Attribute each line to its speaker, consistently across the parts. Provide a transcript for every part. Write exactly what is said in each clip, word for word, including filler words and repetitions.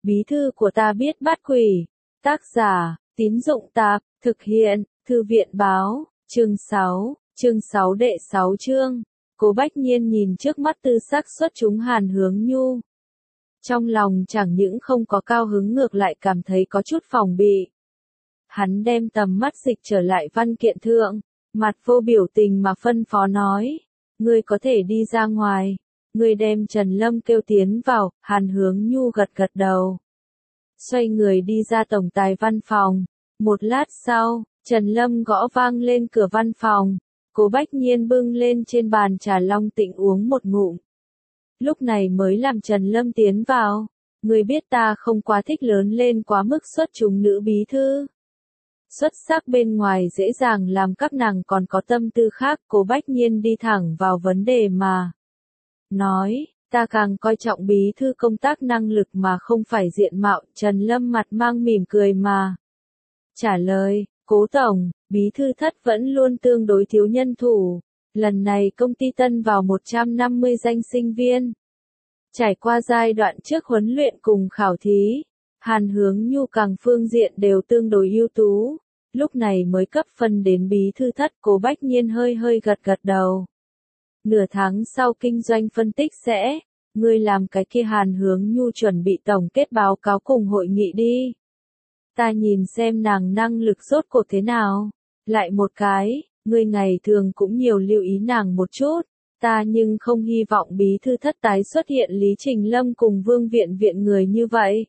Speaker 1: Bí thư của ta biết bắt quỷ. Tác giả, Tín Dụng Tạp, thực hiện, Thư viện Báo, chương sáu, chương sáu đệ sáu chương. Cố Bách Nhiên nhìn trước mắt tư sắc xuất chúng Hàn Hướng Nhu. Trong lòng chẳng những không có cao hứng ngược lại cảm thấy có chút phòng bị. Hắn đem tầm mắt dịch trở lại văn kiện thượng, mặt vô biểu tình mà phân phó nói. Ngươi có thể đi ra ngoài. Ngươi đem Trần Lâm kêu tiến vào, Hàn Hướng Nhu gật gật đầu. Xoay người đi ra tổng tài văn phòng. Một lát sau, Trần Lâm gõ vang lên cửa văn phòng. Cố Bách Nhiên bưng lên trên bàn trà long tịnh uống một ngụm. Lúc này mới làm Trần Lâm tiến vào. Ngươi biết ta không quá thích lớn lên quá mức xuất chúng nữ bí thư. Xuất sắc bên ngoài dễ dàng làm các nàng còn có tâm tư khác. Cố Bách Nhiên đi thẳng vào vấn đề mà. Nói, ta càng coi trọng bí thư công tác năng lực mà không phải diện mạo. Trần Lâm mặt mang mỉm cười mà. Trả lời, Cố Tổng, bí thư thất vẫn luôn tương đối thiếu nhân thủ. Lần này công ty tân vào một trăm năm mươi danh sinh viên. Trải qua giai đoạn trước huấn luyện cùng khảo thí, Hàn Hướng Nhu càng phương diện đều tương đối ưu tú. Lúc này mới cấp phân đến bí thư thất. Cố Bách Nhiên hơi hơi gật gật đầu. Nửa tháng sau kinh doanh phân tích sẽ, ngươi làm cái kia. Hàn Hướng Nhu chuẩn bị tổng kết báo cáo cùng hội nghị đi. Ta nhìn xem nàng năng lực rốt cuộc thế nào. Lại một cái, ngươi ngày thường cũng nhiều lưu ý nàng một chút. Ta nhưng không hy vọng bí thư thất tái xuất hiện Lý Trình Lâm cùng Vương Viện Viện người như vậy.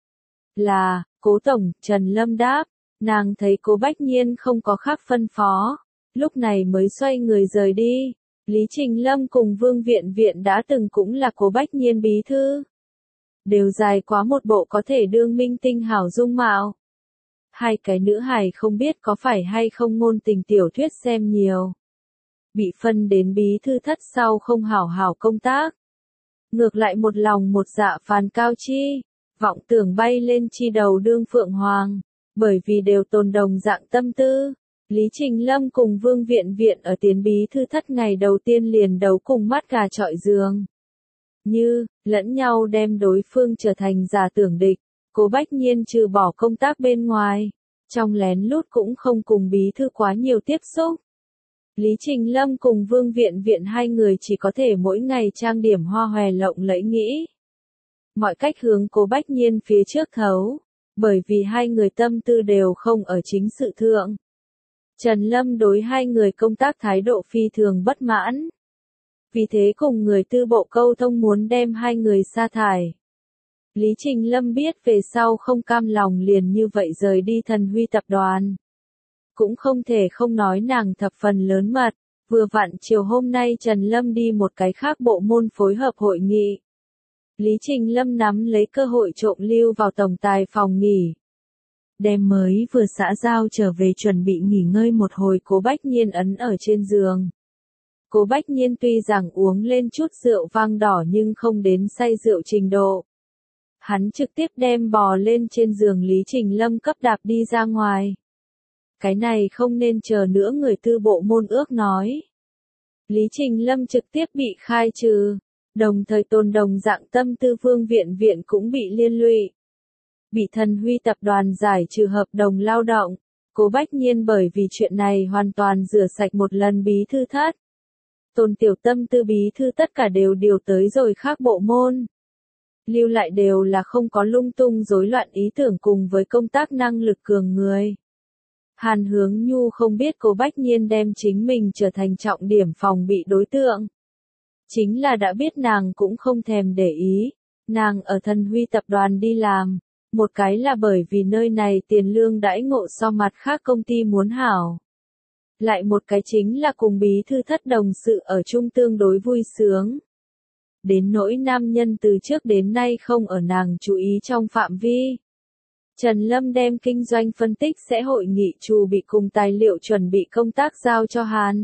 Speaker 1: Là, Cố Tổng, Trần Lâm đáp. Nàng thấy Cố Bách Nhiên không có khác phân phó. Lúc này mới xoay người rời đi. Lý Trình Lâm cùng Vương Viện Viện đã từng cũng là Cố Bách Nhiên bí thư. Đều dài quá một bộ có thể đương minh tinh hảo dung mạo. Hai cái nữ hài không biết có phải hay không ngôn tình tiểu thuyết xem nhiều. Bị phân đến bí thư thất sau không hảo hảo công tác. Ngược lại một lòng một dạ phàn cao chi. Vọng tưởng bay lên chi đầu đương Phượng Hoàng. Bởi vì đều tồn đồng dạng tâm tư. Lý Trình Lâm cùng Vương Viện Viện ở tiến bí thư thất ngày đầu tiên liền đấu cùng mắt gà chọi giường. Như, lẫn nhau đem đối phương trở thành giả tưởng địch. Cố Bách Nhiên trừ bỏ công tác bên ngoài. Trong lén lút cũng không cùng bí thư quá nhiều tiếp xúc. Lý Trình Lâm cùng Vương Viện Viện hai người chỉ có thể mỗi ngày trang điểm hoa hòe lộng lẫy nghĩ. Mọi cách hướng Cố Bách Nhiên phía trước thấu. Bởi vì hai người tâm tư đều không ở chính sự thượng. Trần Lâm đối hai người công tác thái độ phi thường bất mãn. Vì thế cùng người tư bộ câu thông muốn đem hai người sa thải. Lý Trình Lâm biết về sau không cam lòng liền như vậy rời đi Thần Huy tập đoàn. Cũng không thể không nói nàng thập phần lớn mật. Vừa vặn chiều hôm nay Trần Lâm đi một cái khác bộ môn phối hợp hội nghị. Lý Trình Lâm nắm lấy cơ hội trộm lưu vào tổng tài phòng nghỉ. Đem mới vừa xã giao trở về chuẩn bị nghỉ ngơi một hồi. Cố Bách Nhiên ấn ở trên giường. Cố Bách Nhiên tuy rằng uống lên chút rượu vang đỏ nhưng không đến say rượu trình độ. Hắn trực tiếp đem bò lên trên giường Lý Trình Lâm cấp đạp đi ra ngoài. Cái này không nên chờ nữa người tư bộ môn ước nói. Lý Trình Lâm trực tiếp bị khai trừ. Đồng thời tồn đồng dạng tâm tư Vương Viện Viện cũng bị liên lụy. Bị Thần Huy tập đoàn giải trừ hợp đồng lao động. Cố Bách Nhiên bởi vì chuyện này hoàn toàn rửa sạch một lần bí thư thất. Tôn tiểu tâm tư bí thư tất cả đều điều tới rồi khác bộ môn. Lưu lại đều là không có lung tung rối loạn ý tưởng cùng với công tác năng lực cường người. Hàn Hướng Nhu không biết Cố Bách Nhiên đem chính mình trở thành trọng điểm phòng bị đối tượng. Chính là đã biết nàng cũng không thèm để ý. Nàng ở Thần Huy tập đoàn đi làm. Một cái là bởi vì nơi này tiền lương đãi ngộ so mặt khác công ty muốn hảo. Lại một cái chính là cùng bí thư thất đồng sự ở chung tương đối vui sướng. Đến nỗi nam nhân từ trước đến nay không ở nàng chú ý trong phạm vi. Trần Lâm đem kinh doanh phân tích sẽ hội nghị chủ bị cùng tài liệu chuẩn bị công tác giao cho Hàn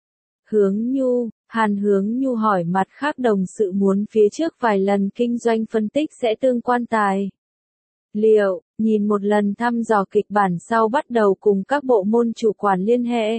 Speaker 1: Hướng Nhu. Hàn Hướng Nhu hỏi mặt khác đồng sự muốn phía trước vài lần kinh doanh phân tích sẽ tương quan tài liệu, nhìn một lần thăm dò kịch bản sau bắt đầu cùng các bộ môn chủ quản liên hệ.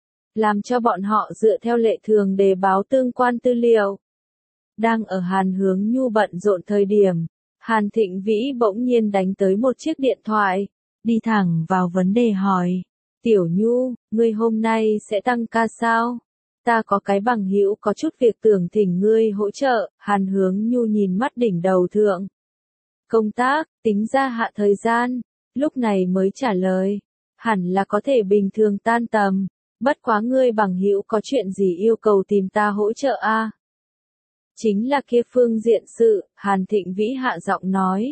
Speaker 1: Làm cho bọn họ dựa theo lệ thường đề báo tương quan tư liệu. Đang ở Hàn Hướng Nhu bận rộn thời điểm, Hàn Thịnh Vĩ bỗng nhiên đánh tới một chiếc điện thoại, đi thẳng vào vấn đề hỏi. Tiểu Nhu, ngươi hôm nay sẽ tăng ca sao? Ta có cái bằng hữu có chút việc tưởng thỉnh ngươi hỗ trợ. Hàn Hướng Nhu nhìn mắt đỉnh đầu thượng. Công tác, tính ra hạ thời gian, lúc này mới trả lời. Hẳn là có thể bình thường tan tầm, bất quá ngươi bằng hữu có chuyện gì yêu cầu tìm ta hỗ trợ a? À? Chính là kia phương diện sự, Hàn Thịnh Vĩ hạ giọng nói.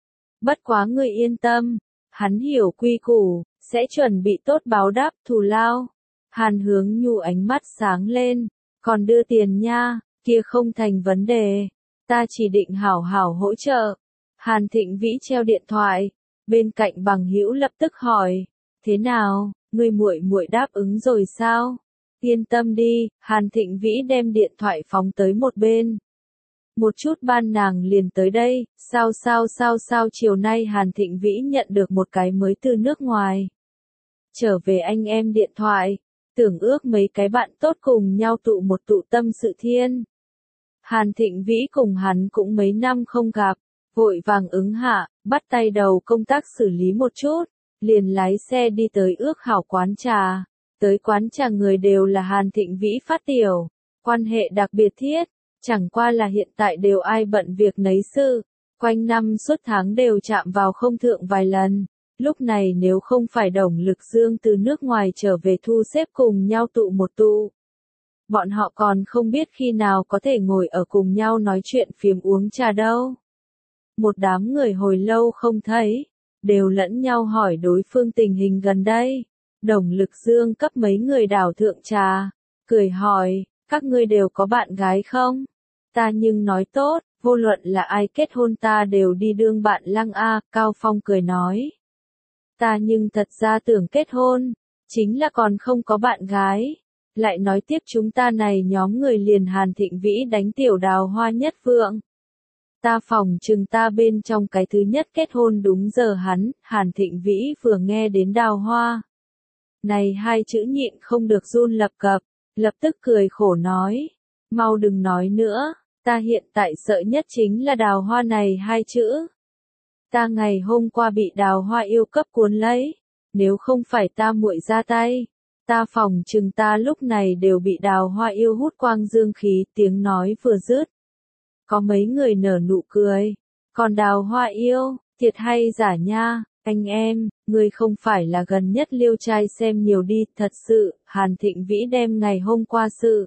Speaker 1: Bất quá ngươi yên tâm, hắn hiểu quy củ, sẽ chuẩn bị tốt báo đáp thù lao. Hàn Hướng Nhu ánh mắt sáng lên, còn đưa tiền nha, kia không thành vấn đề, ta chỉ định hảo hảo hỗ trợ. Hàn Thịnh Vĩ treo điện thoại, bên cạnh bằng hữu lập tức hỏi, thế nào, ngươi muội muội đáp ứng rồi sao? Yên tâm đi, Hàn Thịnh Vĩ đem điện thoại phóng tới một bên. Một chút ban nàng liền tới đây, sao sao sao sao chiều nay Hàn Thịnh Vĩ nhận được một cái mới từ nước ngoài. Trở về anh em điện thoại, tưởng ước mấy cái bạn tốt cùng nhau tụ một tụ tâm sự thiên. Hàn Thịnh Vĩ cùng hắn cũng mấy năm không gặp, vội vàng ứng hạ, bắt tay đầu công tác xử lý một chút, liền lái xe đi tới ước hảo quán trà. Tới quán trà người đều là Hàn Thịnh Vĩ phát tiểu, quan hệ đặc biệt thiết, chẳng qua là hiện tại đều ai bận việc nấy sự, quanh năm suốt tháng đều chạm vào không thượng vài lần. Lúc này nếu không phải Đồng Lực Dương từ nước ngoài trở về thu xếp cùng nhau tụ một tụ, bọn họ còn không biết khi nào có thể ngồi ở cùng nhau nói chuyện phiếm uống trà đâu. Một đám người hồi lâu không thấy, đều lẫn nhau hỏi đối phương tình hình gần đây. Đồng Lực Dương cấp mấy người đảo thượng trà, cười hỏi, các ngươi đều có bạn gái không? Ta nhưng nói tốt, vô luận là ai kết hôn ta đều đi đương bạn lăng a. Cao Phong cười nói. Ta nhưng thật ra tưởng kết hôn, chính là còn không có bạn gái. Lại nói tiếp chúng ta này nhóm người liền Hàn Thịnh Vĩ đánh tiểu Đào Hoa nhất vượng. Ta phòng chừng ta bên trong cái thứ nhất kết hôn đúng giờ hắn. Hàn Thịnh Vĩ vừa nghe đến Đào Hoa. Này hai chữ nhịn không được run lập cập, lập tức cười khổ nói. Mau đừng nói nữa, ta hiện tại sợ nhất chính là Đào Hoa này hai chữ. Ta ngày hôm qua bị Đào Hoa yêu cấp cuốn lấy, nếu không phải ta muội ra tay, ta phòng chừng ta lúc này đều bị Đào Hoa yêu hút quang dương khí. Tiếng nói vừa dứt, có mấy người nở nụ cười, còn Đào Hoa yêu, thiệt hay giả nha, anh em, ngươi không phải là gần nhất liêu trai xem nhiều đi. Thật sự, Hàn Thịnh Vĩ đem ngày hôm qua sự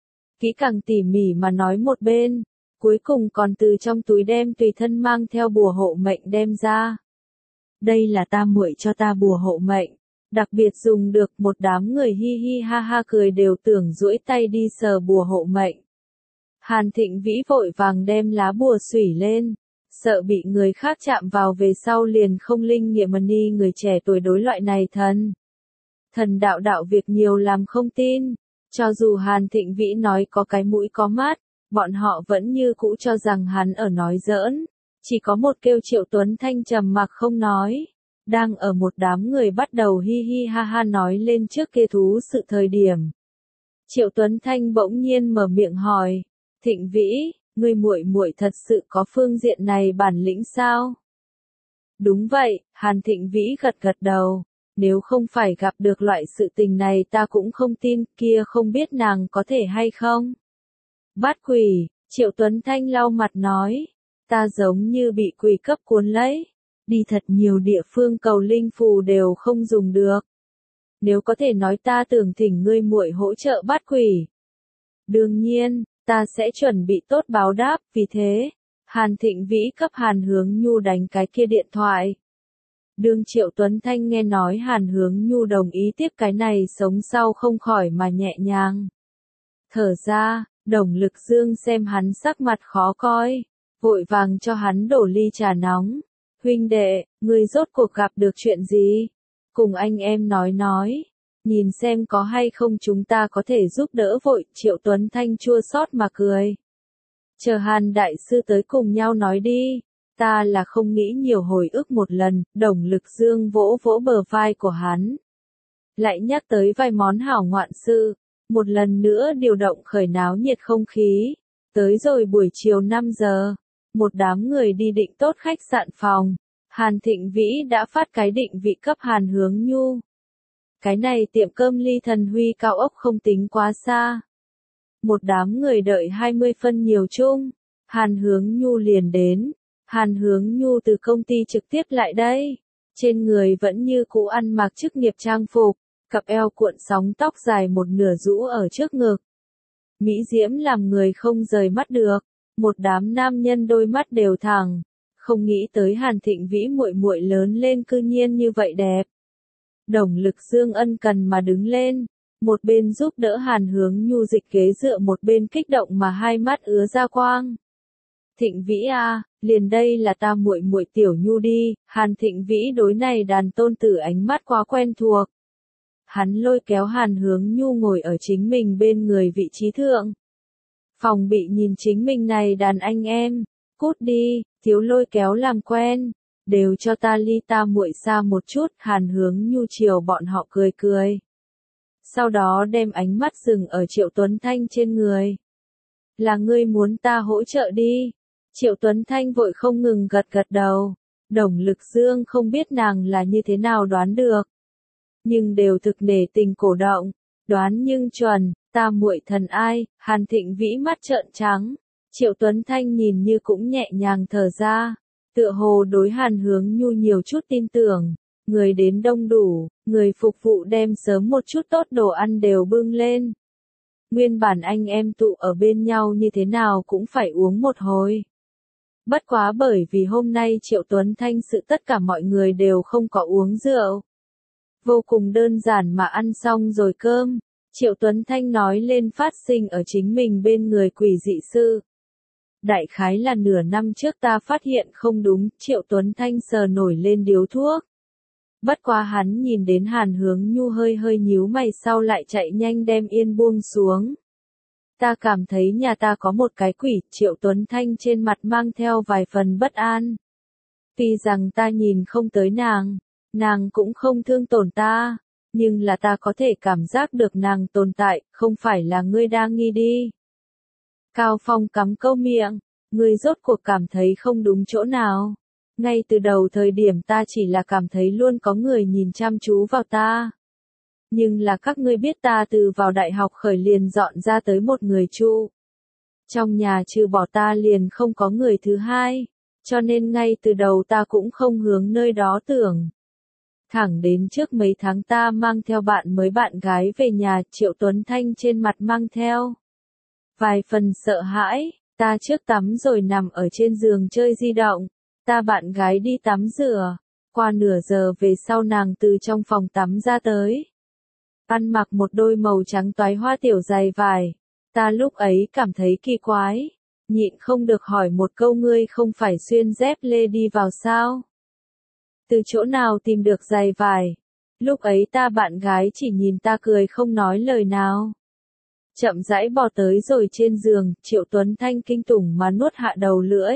Speaker 1: kỹ càng tỉ mỉ mà nói một bên, cuối cùng còn từ trong túi đem tùy thân mang theo bùa hộ mệnh đem ra. Đây là ta muội cho ta bùa hộ mệnh, đặc biệt dùng được. Một đám người hi hi ha ha cười đều tưởng duỗi tay đi sờ bùa hộ mệnh. Hàn Thịnh Vĩ vội vàng đem lá bùa xủy lên, sợ bị người khác chạm vào về sau liền không linh nghiệm. Ni người trẻ tuổi đối loại này thần thần đạo đạo việc nhiều làm không tin, cho dù Hàn Thịnh Vĩ nói có cái mũi có mắt, bọn họ vẫn như cũ cho rằng hắn ở nói giỡn. Chỉ có một kêu Triệu Tuấn Thanh trầm mặc không nói, đang ở một đám người bắt đầu hi hi ha ha nói lên trước kia thú sự thời điểm. Triệu Tuấn Thanh bỗng nhiên mở miệng hỏi, Thịnh Vĩ, ngươi muội muội thật sự có phương diện này bản lĩnh sao? Đúng vậy, Hàn Thịnh Vĩ gật gật đầu, nếu không phải gặp được loại sự tình này ta cũng không tin, kia không biết nàng có thể hay không? Bát quỷ, Triệu Tuấn Thanh lau mặt nói, ta giống như bị quỷ cấp cuốn lấy, đi thật nhiều địa phương cầu linh phù đều không dùng được. Nếu có thể nói ta tưởng thỉnh ngươi muội hỗ trợ bát quỷ. Đương nhiên, ta sẽ chuẩn bị tốt báo đáp. Vì thế, Hàn Thịnh Vĩ cấp Hàn Hướng Nhu đánh cái kia điện thoại. Đương Triệu Tuấn Thanh nghe nói Hàn Hướng Nhu đồng ý tiếp cái này sống sau không khỏi mà nhẹ nhàng thở ra. Đồng Lực Dương xem hắn sắc mặt khó coi, vội vàng cho hắn đổ ly trà nóng. Huynh đệ, ngươi rốt cuộc gặp được chuyện gì? Cùng anh em nói nói, nhìn xem có hay không chúng ta có thể giúp đỡ vội. Triệu Tuấn Thanh chua xót mà cười. Chờ Hàn đại sư tới cùng nhau nói đi, ta là không nghĩ nhiều. Hồi ức một lần. Đồng Lực Dương vỗ vỗ bờ vai của hắn, lại nhắc tới vài món hảo ngoạn sự, một lần nữa điều động khởi náo nhiệt không khí. Tới rồi buổi chiều năm giờ, một đám người đi định tốt khách sạn phòng. Hàn Thịnh Vĩ đã phát cái định vị cấp Hàn Hướng Nhu. Cái này tiệm cơm Ly Thần Huy cao ốc không tính quá xa. Một đám người đợi hai mươi phân nhiều chung. Hàn Hướng Nhu liền đến. Hàn Hướng Nhu từ công ty trực tiếp lại đây. Trên người vẫn như cũ ăn mặc chức nghiệp trang phục, cặp eo cuộn sóng tóc dài một nửa rũ ở trước ngực. Mỹ diễm làm người không rời mắt được. Một đám nam nhân đôi mắt đều thẳng. Không nghĩ tới Hàn Thịnh Vĩ muội muội lớn lên cư nhiên như vậy đẹp. Đồng Lực Dương ân cần mà đứng lên, một bên giúp đỡ Hàn Hướng Nhu dịch ghế dựa, một bên kích động mà hai mắt ứa ra quang. Thịnh Vĩ à, liền đây là ta muội muội Tiểu Nhu đi. Hàn Thịnh Vĩ đối này đàn tôn tử ánh mắt quá quen thuộc. Hắn lôi kéo Hàn Hướng Nhu ngồi ở chính mình bên người vị trí thượng. Phòng bị nhìn chính mình này đàn anh em, cút đi, thiếu lôi kéo làm quen, đều cho ta ly ta muội xa một chút. Hàn Hướng Nhu chiều bọn họ cười cười. Sau đó đem ánh mắt dừng ở Triệu Tuấn Thanh trên người. Là ngươi muốn ta hỗ trợ đi. Triệu Tuấn Thanh vội không ngừng gật gật đầu. Đồng Lực Dương không biết nàng là như thế nào đoán được. Nhưng đều thực nể tình cổ động. Đoán nhưng chuẩn, ta muội thần ai. Hàn Thịnh Vĩ mắt trợn trắng. Triệu Tuấn Thanh nhìn như cũng nhẹ nhàng thở ra. Tựa hồ đối Hàn Hướng Nhu nhiều chút tin tưởng. Người đến đông đủ, người phục vụ đem sớm một chút tốt đồ ăn đều bưng lên. Nguyên bản anh em tụ ở bên nhau như thế nào cũng phải uống một hồi. Bất quá bởi vì hôm nay Triệu Tuấn Thanh sự tất cả mọi người đều không có uống rượu. Vô cùng đơn giản mà ăn xong rồi cơm, Triệu Tuấn Thanh nói lên phát sinh ở chính mình bên người quỷ dị sự. Đại khái là nửa năm trước ta phát hiện không đúng. Triệu Tuấn Thanh sờ nổi lên điếu thuốc. Bất quá hắn nhìn đến Hàn Hướng Nhu hơi hơi nhíu mày sau lại chạy nhanh đem yên buông xuống. Ta cảm thấy nhà ta có một cái quỷ. Triệu Tuấn Thanh trên mặt mang theo vài phần bất an. Tuy rằng ta nhìn không tới nàng, nàng cũng không thương tổn ta, nhưng là ta có thể cảm giác được nàng tồn tại, không phải là ngươi đang nghi đi. Cao Phong cắm câu miệng, ngươi rốt cuộc cảm thấy không đúng chỗ nào. Ngay từ đầu thời điểm ta chỉ là cảm thấy luôn có người nhìn chăm chú vào ta. Nhưng là các ngươi biết ta từ vào đại học khởi liền dọn ra tới một người trụ. Trong nhà trừ bỏ ta liền không có người thứ hai, cho nên ngay từ đầu ta cũng không hướng nơi đó tưởng. Thẳng đến trước mấy tháng ta mang theo bạn mới bạn gái về nhà, Triệu Tuấn Thanh trên mặt mang theo vài phần sợ hãi. Ta trước tắm rồi nằm ở trên giường chơi di động. Ta bạn gái đi tắm rửa. Qua nửa giờ về sau nàng từ trong phòng tắm ra tới. Ăn mặc một đôi màu trắng toái hoa tiểu giày vải. Ta lúc ấy cảm thấy kỳ quái. Nhịn không được hỏi một câu, ngươi không phải xuyên dép lê đi vào sao? Từ chỗ nào tìm được giày vải? Lúc ấy ta bạn gái chỉ nhìn ta cười không nói lời nào. Chậm rãi bò tới rồi trên giường, Triệu Tuấn Thanh kinh tủng mà nuốt hạ đầu lưỡi.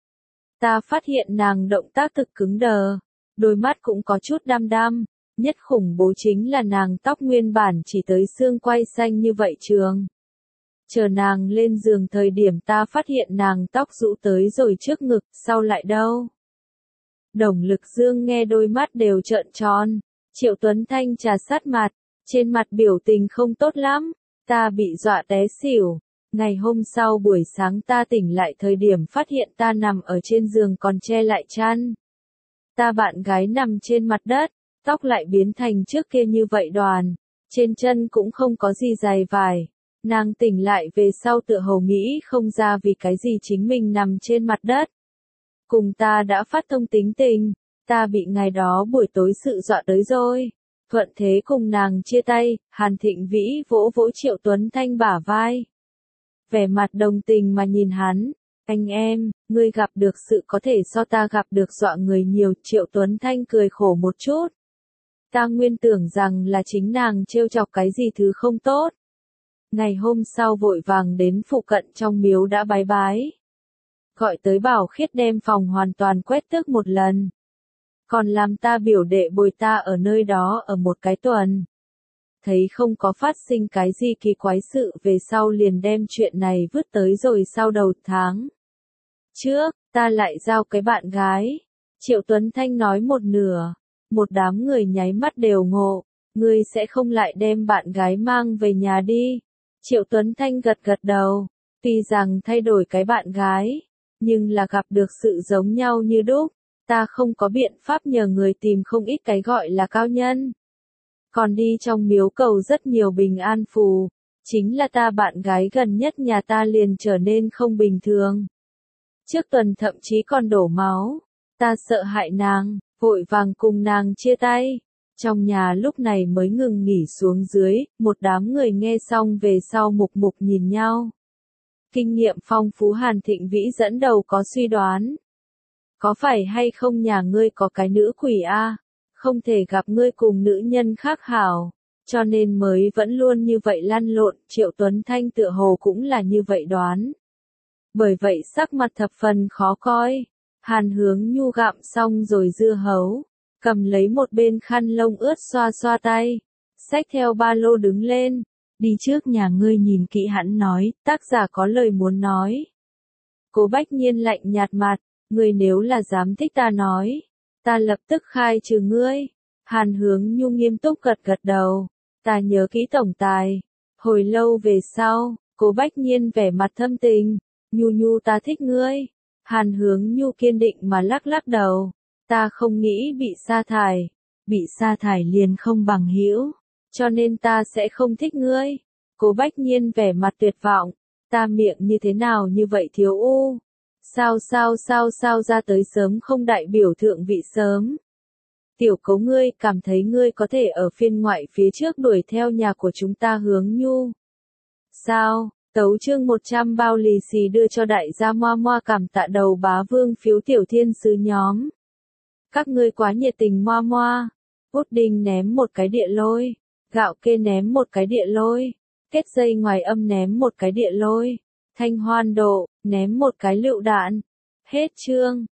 Speaker 1: Ta phát hiện nàng động tác thực cứng đờ, đôi mắt cũng có chút đăm đăm, nhất khủng bố chính là nàng tóc nguyên bản chỉ tới xương quai xanh như vậy trường. Chờ nàng lên giường thời điểm ta phát hiện nàng tóc rũ tới rồi trước ngực, sau lại đâu? Đồng Lực Dương nghe đôi mắt đều trợn tròn, Triệu Tuấn Thanh trà sát mặt, trên mặt biểu tình không tốt lắm. Ta bị dọa té xỉu. Ngày hôm sau buổi sáng ta tỉnh lại thời điểm phát hiện ta nằm ở trên giường còn che lại chăn. Ta bạn gái nằm trên mặt đất, tóc lại biến thành trước kia như vậy đoàn, trên chân cũng không có gì giày vải. Nàng tỉnh lại về sau tựa hồ nghĩ không ra vì cái gì chính mình nằm trên mặt đất. Cùng ta đã phát thông tính tình, ta bị ngày đó buổi tối sự dọa tới rồi. Thuận thế cùng nàng chia tay. Hàn Thịnh Vĩ vỗ vỗ Triệu Tuấn Thanh bả vai. Vẻ mặt đồng tình mà nhìn hắn. Anh em, ngươi gặp được sự có thể so ta gặp được dọa người nhiều. Triệu Tuấn Thanh cười khổ một chút. Ta nguyên tưởng rằng là chính nàng trêu chọc cái gì thứ không tốt. Ngày hôm sau vội vàng đến phụ cận trong miếu đã bái bái. Gọi tới Bảo Khiết đem phòng hoàn toàn quét tước một lần. Còn làm ta biểu đệ bồi ta ở nơi đó ở một cái tuần. Thấy không có phát sinh cái gì kỳ quái sự về sau liền đem chuyện này vứt tới rồi sau đầu tháng. trước, ta lại giao cái bạn gái. Triệu Tuấn Thanh nói một nửa, một đám người nháy mắt đều ngộ, ngươi sẽ không lại đem bạn gái mang về nhà đi. Triệu Tuấn Thanh gật gật đầu, tuy rằng thay đổi cái bạn gái, nhưng là gặp được sự giống nhau như đúc, ta không có biện pháp nhờ người tìm không ít cái gọi là cao nhân. Còn đi trong miếu cầu rất nhiều bình an phù, chính là ta bạn gái gần nhất nhà ta liền trở nên không bình thường. Trước tuần thậm chí còn đổ máu, ta sợ hại nàng, vội vàng cùng nàng chia tay. Trong nhà lúc này mới ngừng nghỉ xuống dưới, một đám người nghe xong về sau mục mục nhìn nhau. Kinh nghiệm phong phú Hàn Thịnh Vĩ dẫn đầu có suy đoán. Có phải hay không nhà ngươi có cái nữ quỷ a, không thể gặp ngươi cùng nữ nhân khác hảo, cho nên mới vẫn luôn như vậy lăn lộn. Triệu Tuấn Thanh tựa hồ cũng là như vậy đoán. Bởi vậy sắc mặt thập phần khó coi. Hàn Hướng Nhu gặm xong rồi dưa hấu, cầm lấy một bên khăn lông ướt xoa xoa tay, xách theo ba lô đứng lên, đi trước nhà ngươi nhìn kỹ hẳn nói, tác giả có lời muốn nói. Cố Bách Nhiên lạnh nhạt mặt, ngươi nếu là dám thích ta nói, ta lập tức khai trừ ngươi. Hàn Hướng Nhu nghiêm túc gật gật đầu, ta nhớ kỹ tổng tài. Hồi lâu về sau, Cố Bách Nhiên vẻ mặt thâm tình, Nhu Nhu ta thích ngươi. Hàn Hướng Nhu kiên định mà lắc lắc đầu, ta không nghĩ bị sa thải, bị sa thải liền không bằng hữu, cho nên ta sẽ không thích ngươi. Cố Bách Nhiên vẻ mặt tuyệt vọng, ta miệng như thế nào như vậy thiếu u, sao sao sao sao ra tới sớm không đại biểu thượng vị sớm. Tiểu Cố ngươi cảm thấy ngươi có thể ở phiên ngoại phía trước đuổi theo nhà của chúng ta Hướng Nhu. Sao? Tấu chương một trăm bao lì xì đưa cho đại gia Moa Moa cảm tạ đầu bá vương phiếu tiểu thiên sứ nhóm. Các ngươi quá nhiệt tình Moa Moa. Pudding ném một cái địa lôi. Gạo kê ném một cái địa lôi. Kết dây ngoài âm ném một cái địa lôi. Thanh Hoan Độ, ném một cái lựu đạn. Hết chương.